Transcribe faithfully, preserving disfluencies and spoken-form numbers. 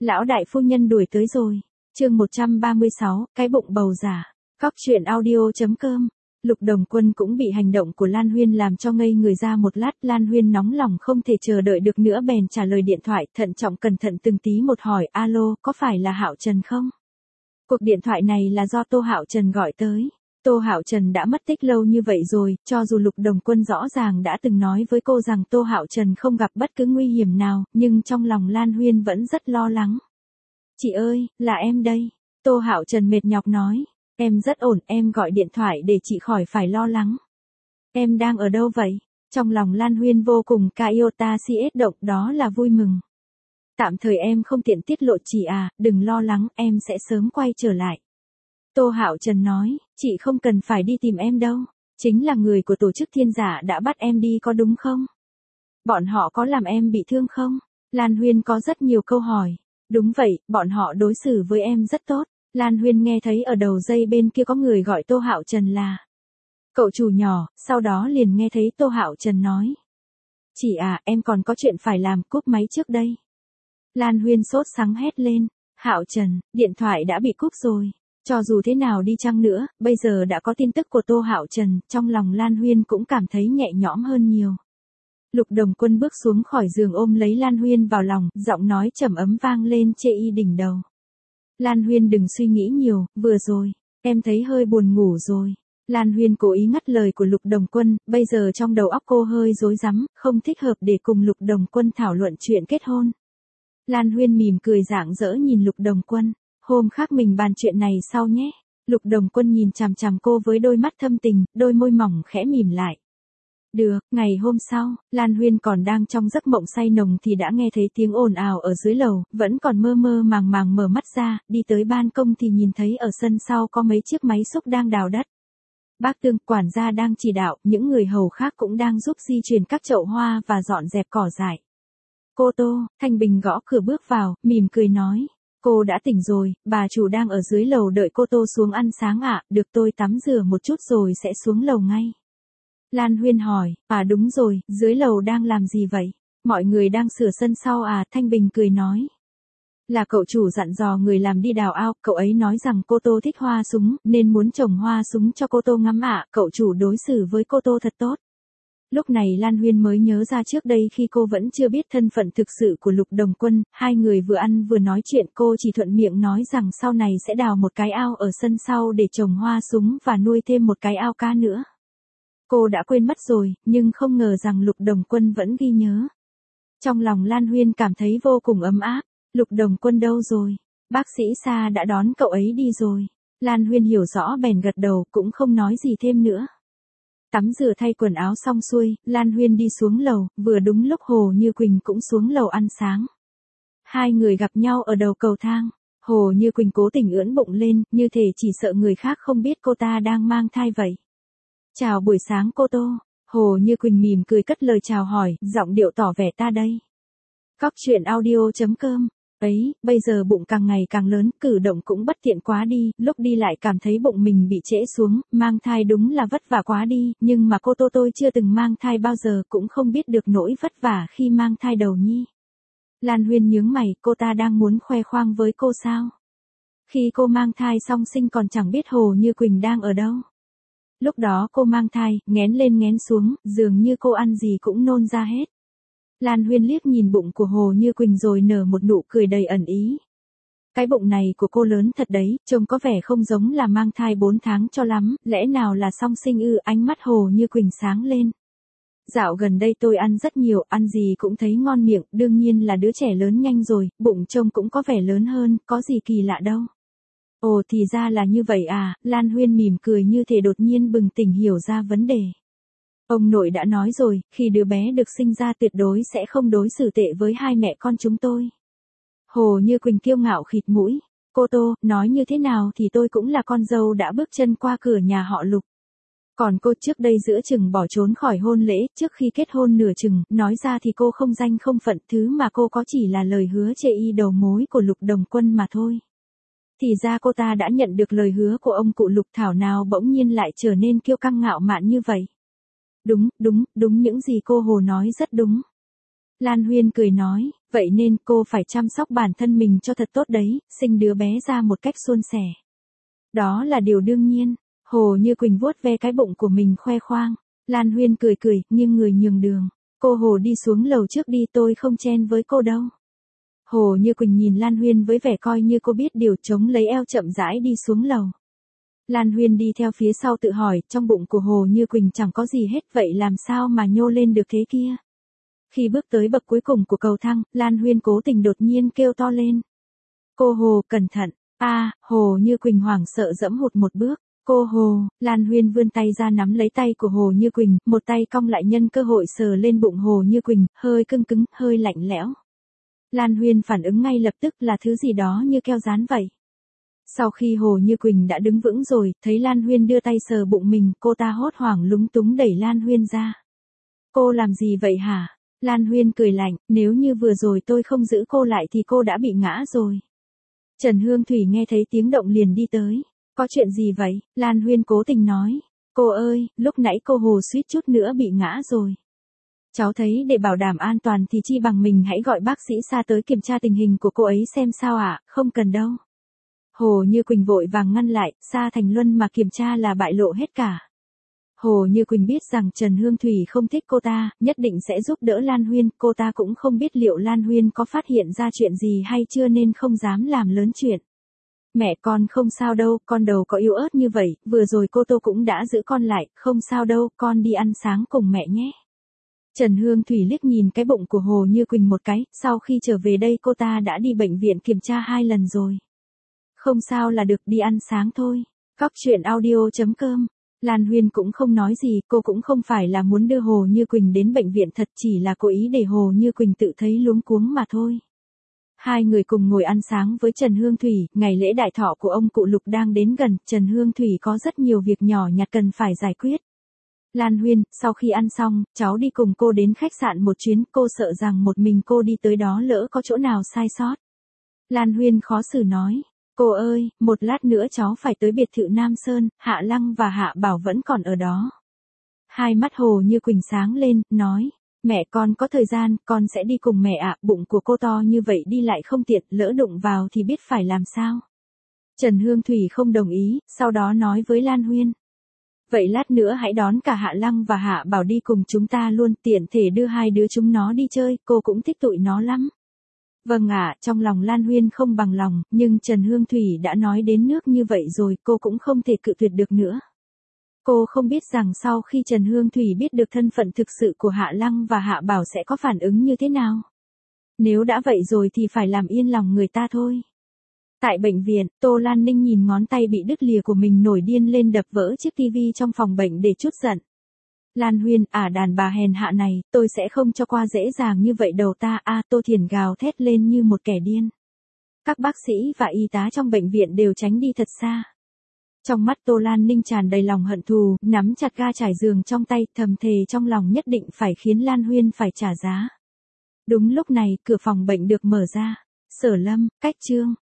Lão đại phu nhân đuổi tới rồi. Chương một trăm ba mươi sáu, cái bụng bầu giả. Cóc truyện audio.com. Lục Đồng Quân cũng bị hành động của Lan Huyên làm cho ngây người ra một lát. Lan Huyên nóng lòng không thể chờ đợi được nữa bèn trả lời điện thoại, thận trọng cẩn thận từng tí một hỏi: alo, có phải là Hạo Trần không? Cuộc điện thoại này là do Tô Hạo Trần gọi tới. Tô Hạo Trần đã mất tích lâu như vậy rồi, cho dù Lục Đồng Quân rõ ràng đã từng nói với cô rằng Tô Hạo Trần không gặp bất cứ nguy hiểm nào, nhưng trong lòng Lan Huyên vẫn rất lo lắng. Chị ơi, là em đây. Tô Hạo Trần mệt nhọc nói. Em rất ổn, em gọi điện thoại để chị khỏi phải lo lắng. Em đang ở đâu vậy? Trong lòng Lan Huyên vô cùng Iota xê ét động, đó là vui mừng. Tạm thời em không tiện tiết lộ chị à, đừng lo lắng, em sẽ sớm quay trở lại. Tô Hạo Trần nói, chị không cần phải đi tìm em đâu. Chính là người của tổ chức Thiên Giả đã bắt em đi có đúng không? Bọn họ có làm em bị thương không? Lan Huyên có rất nhiều câu hỏi. Đúng vậy, bọn họ đối xử với em rất tốt. Lan Huyên nghe thấy ở đầu dây bên kia có người gọi Tô Hạo Trần là cậu chủ nhỏ, sau đó liền nghe thấy Tô Hạo Trần nói. Chị à, em còn có chuyện phải làm, cúp máy trước đây. Lan Huyên sốt sắng hét lên. Hạo Trần, điện thoại đã bị cúp rồi. Cho dù thế nào đi chăng nữa, bây giờ đã có tin tức của Tô Hạo Trần, trong lòng Lan Huyên cũng cảm thấy nhẹ nhõm hơn nhiều. Lục Đồng Quân bước xuống khỏi giường ôm lấy Lan Huyên vào lòng, giọng nói trầm ấm vang lên chê y đỉnh đầu. Lan Huyên đừng suy nghĩ nhiều, vừa rồi, em thấy hơi buồn ngủ rồi. Lan Huyên cố ý ngắt lời của Lục Đồng Quân, bây giờ trong đầu óc cô hơi rối rắm, không thích hợp để cùng Lục Đồng Quân thảo luận chuyện kết hôn. Lan Huyên mỉm cười rạng rỡ nhìn Lục Đồng Quân, hôm khác mình bàn chuyện này sau nhé. Lục Đồng Quân nhìn chằm chằm cô với đôi mắt thâm tình, đôi môi mỏng khẽ mỉm lại. Được, ngày hôm sau, Lan Huyên còn đang trong giấc mộng say nồng thì đã nghe thấy tiếng ồn ào ở dưới lầu, vẫn còn mơ mơ màng màng mở mắt ra, đi tới ban công thì nhìn thấy ở sân sau có mấy chiếc máy xúc đang đào đất. Bác Tương, quản gia đang chỉ đạo, những người hầu khác cũng đang giúp di chuyển các chậu hoa và dọn dẹp cỏ dại. Cô Tô, Thanh Bình gõ cửa bước vào, mỉm cười nói. Cô đã tỉnh rồi, bà chủ đang ở dưới lầu đợi cô Tô xuống ăn sáng ạ, được tôi tắm rửa một chút rồi sẽ xuống lầu ngay. Lan Huyên hỏi, à đúng rồi, dưới lầu đang làm gì vậy? Mọi người đang sửa sân sau à, Thanh Bình cười nói. Là cậu chủ dặn dò người làm đi đào ao, cậu ấy nói rằng cô Tô thích hoa súng, nên muốn trồng hoa súng cho cô Tô ngắm ạ, cậu chủ đối xử với cô Tô thật tốt. Lúc này Lan Huyên mới nhớ ra trước đây khi cô vẫn chưa biết thân phận thực sự của Lục Đồng Quân, hai người vừa ăn vừa nói chuyện, cô chỉ thuận miệng nói rằng sau này sẽ đào một cái ao ở sân sau để trồng hoa súng và nuôi thêm một cái ao cá nữa. Cô đã quên mất rồi, nhưng không ngờ rằng Lục Đồng Quân vẫn ghi nhớ. Trong lòng Lan Huyên cảm thấy vô cùng ấm áp. Lục Đồng Quân đâu rồi? Bác sĩ Sa đã đón cậu ấy đi rồi. Lan Huyên hiểu rõ bèn gật đầu, cũng không nói gì thêm nữa. Tắm rửa thay quần áo xong xuôi, Lan Huyên đi xuống lầu, vừa đúng lúc Hồ Như Quỳnh cũng xuống lầu ăn sáng. Hai người gặp nhau ở đầu cầu thang. Hồ Như Quỳnh cố tình ưỡn bụng lên, như thể chỉ sợ người khác không biết cô ta đang mang thai vậy. Chào buổi sáng cô Tô. Hồ Như Quỳnh mỉm cười cất lời chào hỏi, giọng điệu tỏ vẻ ta đây. Cóc truyện audio.com. Ấy, bây giờ bụng càng ngày càng lớn, cử động cũng bất tiện quá đi, lúc đi lại cảm thấy bụng mình bị trễ xuống, mang thai đúng là vất vả quá đi, nhưng mà cô Tô tôi chưa từng mang thai bao giờ cũng không biết được nỗi vất vả khi mang thai đầu nhi. Lan Huyên nhướng mày, cô ta đang muốn khoe khoang với cô sao? Khi cô mang thai xong sinh còn chẳng biết Hồ Như Quỳnh đang ở đâu. Lúc đó cô mang thai, nghén lên nghén xuống, dường như cô ăn gì cũng nôn ra hết. Lan Huyên liếc nhìn bụng của Hồ Như Quỳnh rồi nở một nụ cười đầy ẩn ý. Cái bụng này của cô lớn thật đấy, trông có vẻ không giống là mang thai bốn tháng cho lắm, lẽ nào là song sinh ư? Ánh mắt Hồ Như Quỳnh sáng lên. Dạo gần đây tôi ăn rất nhiều, ăn gì cũng thấy ngon miệng, đương nhiên là đứa trẻ lớn nhanh rồi, bụng trông cũng có vẻ lớn hơn, có gì kỳ lạ đâu. Ồ thì ra là như vậy à, Lan Huyên mỉm cười như thể đột nhiên bừng tỉnh hiểu ra vấn đề. Ông nội đã nói rồi, khi đứa bé được sinh ra tuyệt đối sẽ không đối xử tệ với hai mẹ con chúng tôi. Hồ Như Quỳnh kiêu ngạo khịt mũi. Cô Tô, nói như thế nào thì tôi cũng là con dâu đã bước chân qua cửa nhà họ Lục. Còn cô trước đây giữa chừng bỏ trốn khỏi hôn lễ, trước khi kết hôn nửa chừng, nói ra thì cô không danh không phận, thứ mà cô có chỉ là lời hứa chê y đầu mối của Lục Đồng Quân mà thôi. Thì ra cô ta đã nhận được lời hứa của ông cụ Lục, thảo nào bỗng nhiên lại trở nên kiêu căng ngạo mạn như vậy. Đúng, đúng, đúng, những gì cô Hồ nói rất đúng. Lan Huyên cười nói, Vậy nên cô phải chăm sóc bản thân mình cho thật tốt đấy, sinh đứa bé ra một cách suôn sẻ. Đó là điều đương nhiên. Hồ Như Quỳnh vuốt ve cái bụng của mình khoe khoang. Lan Huyên cười cười, nghiêng người nhường đường. Cô Hồ đi xuống lầu trước đi, tôi không chen với cô đâu. Hồ Như Quỳnh nhìn Lan Huyên với vẻ coi như cô biết điều, chống lấy eo chậm rãi đi xuống lầu. Lan Huyên đi theo phía sau tự hỏi, trong bụng của Hồ Như Quỳnh chẳng có gì hết, vậy làm sao mà nhô lên được thế kia? Khi bước tới bậc cuối cùng của cầu thang, Lan Huyên cố tình đột nhiên kêu to lên. Cô Hồ, cẩn thận. A, Hồ Như Quỳnh hoảng sợ dẫm hụt một bước. Cô Hồ, Lan Huyên vươn tay ra nắm lấy tay của Hồ Như Quỳnh, một tay cong lại nhân cơ hội sờ lên bụng Hồ Như Quỳnh, hơi cưng cứng, hơi lạnh lẽo. Lan Huyên phản ứng ngay lập tức là thứ gì đó như keo dán vậy. Sau khi Hồ Như Quỳnh đã đứng vững rồi, thấy Lan Huyên đưa tay sờ bụng mình, cô ta hốt hoảng lúng túng đẩy Lan Huyên ra. Cô làm gì vậy hả? Lan Huyên cười lạnh, nếu như vừa rồi tôi không giữ cô lại thì cô đã bị ngã rồi. Trần Hương Thủy nghe thấy tiếng động liền đi tới. Có chuyện gì vậy? Lan Huyên cố tình nói. Cô ơi, lúc nãy cô Hồ suýt chút nữa bị ngã rồi. Cháu thấy để bảo đảm an toàn thì chi bằng mình hãy gọi bác sĩ Sa tới kiểm tra tình hình của cô ấy xem sao ạ, à? Không cần đâu. Hồ Như Quỳnh vội vàng ngăn lại, Sa Thành Luân mà kiểm tra là bại lộ hết cả. Hồ Như Quỳnh biết rằng Trần Hương Thủy không thích cô ta, nhất định sẽ giúp đỡ Lan Huyên, cô ta cũng không biết liệu Lan Huyên có phát hiện ra chuyện gì hay chưa nên không dám làm lớn chuyện. Mẹ con không sao đâu, con đầu có yếu ớt như vậy, vừa rồi cô Tô cũng đã giữ con lại, không sao đâu, con đi ăn sáng cùng mẹ nhé. Trần Hương Thủy liếc nhìn cái bụng của Hồ Như Quỳnh một cái, sau khi trở về đây cô ta đã đi bệnh viện kiểm tra hai lần rồi. Không sao là được, đi ăn sáng thôi. Cóc truyện audio chấm com. Lan Huyên cũng không nói gì, cô cũng không phải là muốn đưa Hồ Như Quỳnh đến bệnh viện thật, chỉ là cố ý để Hồ Như Quỳnh tự thấy luống cuống mà thôi. Hai người cùng ngồi ăn sáng với Trần Hương Thủy, ngày lễ đại thọ của ông cụ Lục đang đến gần, Trần Hương Thủy có rất nhiều việc nhỏ nhặt cần phải giải quyết. Lan Huyên, sau khi ăn xong, cháu đi cùng cô đến khách sạn một chuyến, cô sợ rằng một mình cô đi tới đó lỡ có chỗ nào sai sót. Lan Huyên khó xử nói, cô ơi, một lát nữa cháu phải tới biệt thự Nam Sơn, Hạ Lăng và Hạ Bảo vẫn còn ở đó. Hai mắt Hồ Như Quỳnh sáng lên, nói. Mẹ con có thời gian, con sẽ đi cùng mẹ ạ, bụng của cô to như vậy đi lại không tiện, lỡ đụng vào thì biết phải làm sao. Trần Hương Thủy không đồng ý, sau đó nói với Lan Huyên. Vậy lát nữa hãy đón cả Hạ Lăng và Hạ Bảo đi cùng chúng ta luôn, tiện thể đưa hai đứa chúng nó đi chơi, cô cũng thích tụi nó lắm. Vâng ạ, trong lòng Lan Huyên không bằng lòng, nhưng Trần Hương Thủy đã nói đến nước như vậy rồi, cô cũng không thể cự tuyệt được nữa. Cô không biết rằng sau khi Trần Hương Thủy biết được thân phận thực sự của Hạ Lăng và Hạ Bảo sẽ có phản ứng như thế nào. Nếu đã vậy rồi thì phải làm yên lòng người ta thôi. Tại bệnh viện, Tô Lan Ninh nhìn ngón tay bị đứt lìa của mình nổi điên lên đập vỡ chiếc tivi trong phòng bệnh để trút giận. Lan Huyên, à đàn bà hèn hạ này, tôi sẽ không cho qua dễ dàng như vậy đầu ta, a à, Tô Thiền gào thét lên như một kẻ điên. Các bác sĩ và y tá trong bệnh viện đều tránh đi thật xa. Trong mắt Tô Lan Ninh tràn đầy lòng hận thù, nắm chặt ga trải giường trong tay, thầm thề trong lòng nhất định phải khiến Lan Huyên phải trả giá. Đúng lúc này, cửa phòng bệnh được mở ra. Sở Lâm, Cách Trương,